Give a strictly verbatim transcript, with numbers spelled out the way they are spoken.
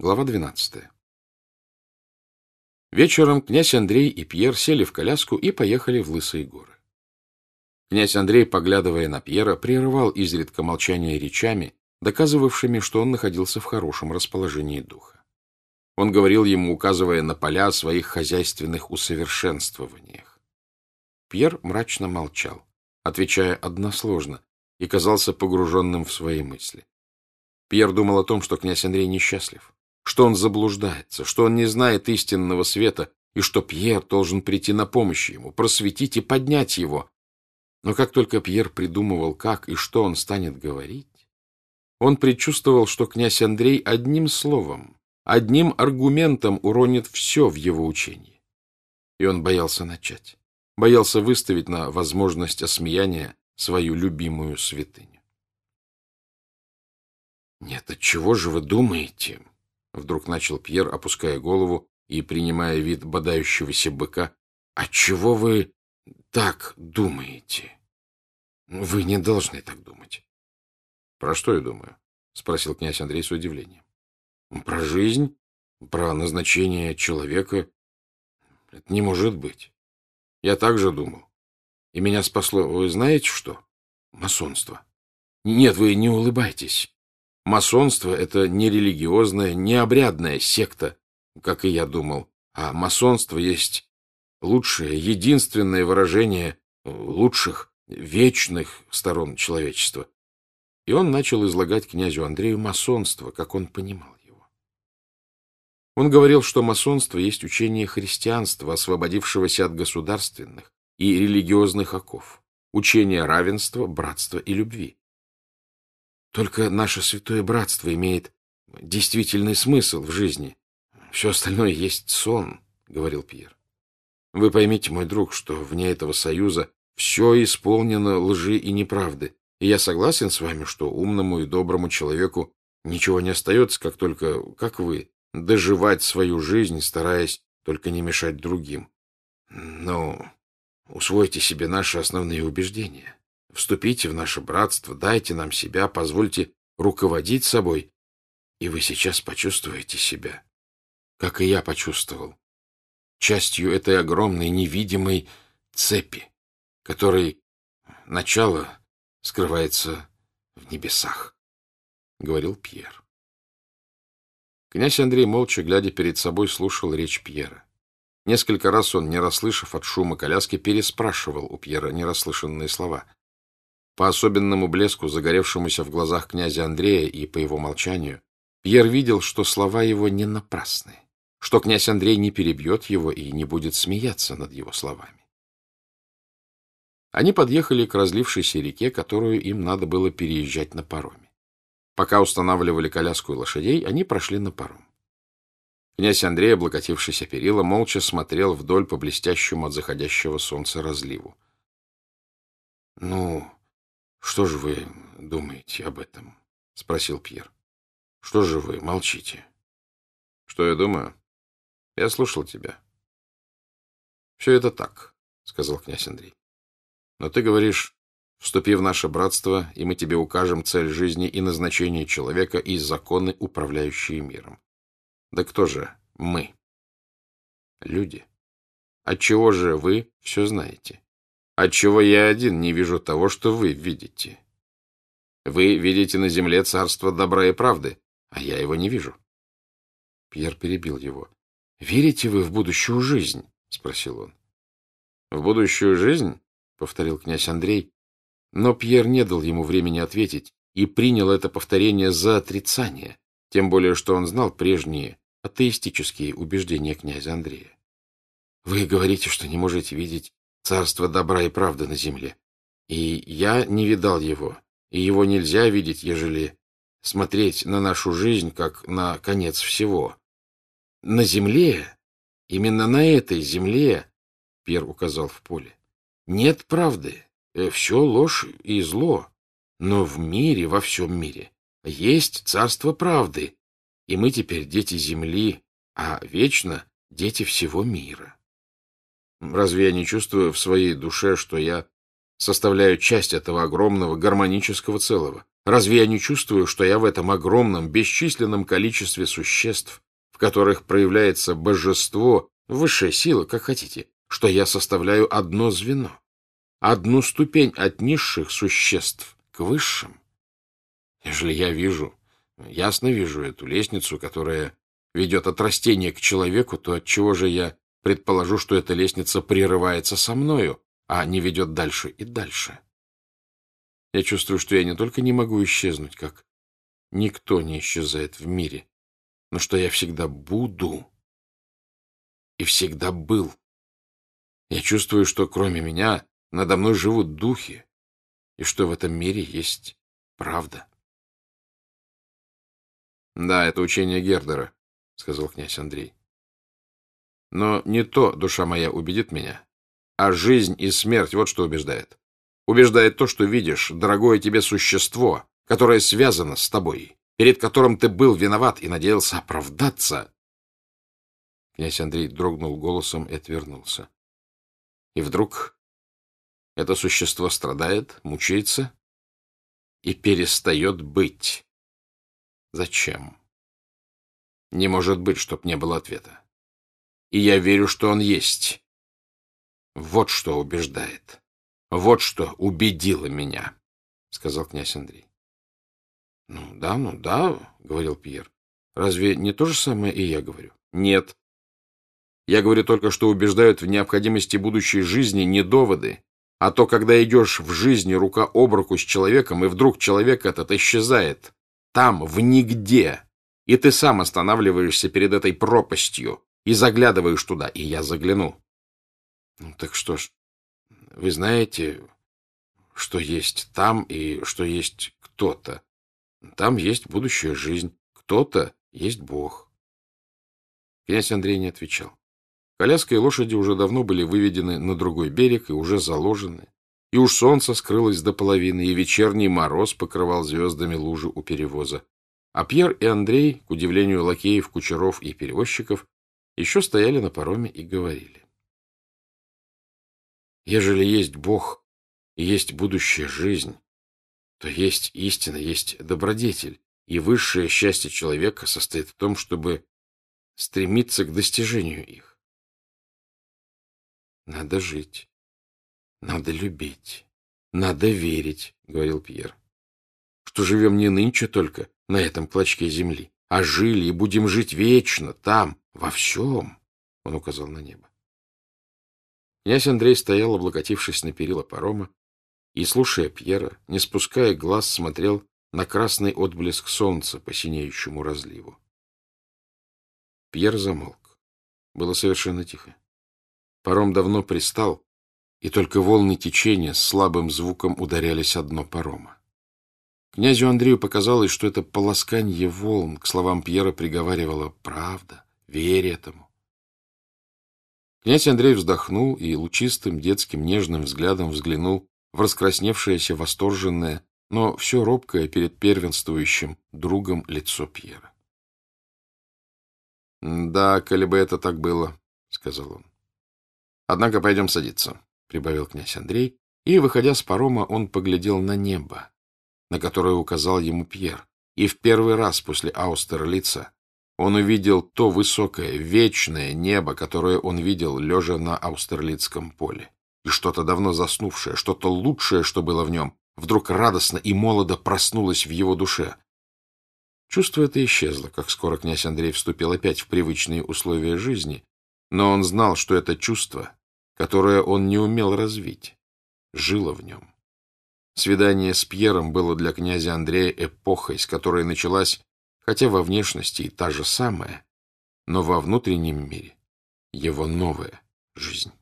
Глава двенадцатая. Вечером князь Андрей и Пьер сели в коляску и поехали в Лысые горы. Князь Андрей, поглядывая на Пьера, прерывал изредка молчание речами, доказывавшими, что он находился в хорошем расположении духа. Он говорил ему, указывая на поля, о своих хозяйственных усовершенствованиях. Пьер мрачно молчал, отвечая односложно, и казался погруженным в свои мысли. Пьер думал о том, что князь Андрей несчастлив, что он заблуждается, что он не знает истинного света, и что Пьер должен прийти на помощь ему, просветить и поднять его. Но как только Пьер придумывал, как и что он станет говорить, он предчувствовал, что князь Андрей одним словом, одним аргументом уронит все в его учении. И он боялся начать, боялся выставить на возможность осмеяния свою любимую святыню. «Нет, отчего же вы думаете?» — вдруг начал Пьер, опуская голову и принимая вид бодающегося быка. «Отчего вы так думаете? Вы не должны так думать». «Про что я думаю?» — спросил князь Андрей с удивлением. «Про жизнь, про назначение человека. Это не может быть. Я так же думал. И меня спасло, вы знаете что? Масонство. Нет, вы не улыбайтесь. Масонство — это не религиозная, не обрядная секта, как и я думал, а масонство есть лучшее, единственное выражение лучших, вечных сторон человечества». И он начал излагать князю Андрею масонство, как он понимал его. Он говорил, что масонство есть учение христианства, освободившегося от государственных и религиозных оков, учение равенства, братства и любви. Только наше святое братство имеет действительный смысл в жизни. Все остальное есть сон, — говорил Пьер. Вы поймите, мой друг, что вне этого союза все исполнено лжи и неправды. И я согласен с вами, что умному и доброму человеку ничего не остается, как только, как вы, доживать свою жизнь, стараясь только не мешать другим. Но усвойте себе наши основные убеждения. Вступите в наше братство, дайте нам себя, позвольте руководить собой, и вы сейчас почувствуете себя, как и я почувствовал, частью этой огромной невидимой цепи, которой начало скрывается в небесах, — говорил Пьер. Князь Андрей, молча глядя перед собой, слушал речь Пьера. Несколько раз он, не расслышав от шума коляски, переспрашивал у Пьера нерасслышанные слова. По особенному блеску, загоревшемуся в глазах князя Андрея, и по его молчанию, Пьер видел, что слова его не напрасны, что князь Андрей не перебьет его и не будет смеяться над его словами. Они подъехали к разлившейся реке, которую им надо было переезжать на пароме. Пока устанавливали коляску и лошадей, они прошли на паром. Князь Андрей, облокотившись о перила, молча смотрел вдоль по блестящему от заходящего солнца разливу. — Ну, что же вы думаете об этом? — спросил Пьер. — Что же вы молчите? — Что я думаю? Я слушал тебя. — Все это так, — сказал князь Андрей. — Но ты говоришь, вступи в наше братство, и мы тебе укажем цель жизни и назначение человека и законы, управляющие миром. Да кто же мы? Люди. Отчего же вы все знаете? Отчего я один не вижу того, что вы видите? Вы видите на земле царство добра и правды, а я его не вижу. Пьер перебил его. — Верите вы в будущую жизнь? — спросил он. — В будущую жизнь? — повторил князь Андрей. Но Пьер не дал ему времени ответить и принял это повторение за отрицание, тем более что он знал прежние атеистические убеждения князя Андрея. — Вы говорите, что не можете видеть царство добра и правды на земле. И я не видал его, и его нельзя видеть, ежели смотреть на нашу жизнь, как на конец всего. На земле, именно на этой земле, — Пьер указал в поле, — нет правды, все ложь и зло, но в мире, во всем мире, есть царство правды, и мы теперь дети земли, а вечно дети всего мира. Разве я не чувствую в своей душе, что я составляю часть этого огромного гармонического целого, Разве я не чувствую, что я в этом огромном, бесчисленном количестве существ, в которых проявляется божество, высшая сила, как хотите, что я составляю одно звено, одну ступень от низших существ к высшим? Ежели я вижу, ясно вижу эту лестницу, которая ведет от растения к человеку, то отчего же я предположу, что эта лестница прерывается со мною, а не ведет дальше и дальше? Я чувствую, что я не только не могу исчезнуть, как никто не исчезает в мире, но что я всегда буду и всегда был. Я чувствую, что кроме меня надо мной живут духи, и что в этом мире есть правда. — Да, это учение Гердера, — сказал князь Андрей. — Но не то, душа моя, убедит меня, а жизнь и смерть — вот что убеждает. Убеждает то, что видишь, дорогое тебе существо, которое связано с тобой, перед которым ты был виноват и надеялся оправдаться. Князь Андрей дрогнул голосом и отвернулся. И вдруг это существо страдает, мучается и перестает быть. Зачем? Не может быть, чтоб не было ответа. И я верю, что он есть. Вот что убеждает. Вот что убедило меня, — сказал князь Андрей. — Ну да, ну да, — говорил Пьер. — Разве не то же самое и я говорю? — Нет. Я говорю только, что убеждают в необходимости будущей жизни не доводы, а то, когда идешь в жизни рука об руку с человеком, и вдруг человек этот исчезает там, в нигде, и ты сам останавливаешься перед этой пропастью и заглядываешь туда, и я загляну. Ну так что ж, вы знаете, что есть там и что есть кто-то. Там есть будущая жизнь, кто-то есть Бог. Князь Андрей не отвечал. Коляска и лошади уже давно были выведены на другой берег и уже заложены. И уж солнце скрылось до половины, и вечерний мороз покрывал звездами лужи у перевоза. А Пьер и Андрей, к удивлению лакеев, кучеров и перевозчиков, еще стояли на пароме и говорили. Ежели есть Бог и есть будущая жизнь, то есть истина, есть добродетель, и высшее счастье человека состоит в том, чтобы стремиться к достижению их. Надо жить, надо любить, надо верить, — говорил Пьер, — что живем не нынче только на этом клочке земли, а жили и будем жить вечно там, во всем, — он указал на небо. Князь Андрей стоял, облокотившись на перила парома, и, слушая Пьера, не спуская глаз, смотрел на красный отблеск солнца по синеющему разливу. Пьер замолк. Было совершенно тихо. Паром давно пристал, и только волны течения с слабым звуком ударялись о дно парома. Князю Андрею показалось, что это полосканье волн к словам Пьера приговаривало «правда, верь этому». Князь Андрей вздохнул и лучистым детским нежным взглядом взглянул в раскрасневшееся восторженное, но все робкое перед первенствующим другом лицо Пьера. — Да, коли бы это так было, — сказал он. — Однако пойдем садиться, — прибавил князь Андрей, и, выходя с парома, он поглядел на небо, на которое указал ему Пьер, и в первый раз после Аустерлица он увидел то высокое, вечное небо, которое он видел, лежа на Аустерлицком поле. И что-то давно заснувшее, что-то лучшее, что было в нем, вдруг радостно и молодо проснулось в его душе. Чувство это исчезло, как скоро князь Андрей вступил опять в привычные условия жизни, но он знал, что это чувство, которое он не умел развить, жило в нем. Свидание с Пьером было для князя Андрея эпохой, с которой началась, хотя во внешности и та же самая, но во внутреннем мире его новая жизнь.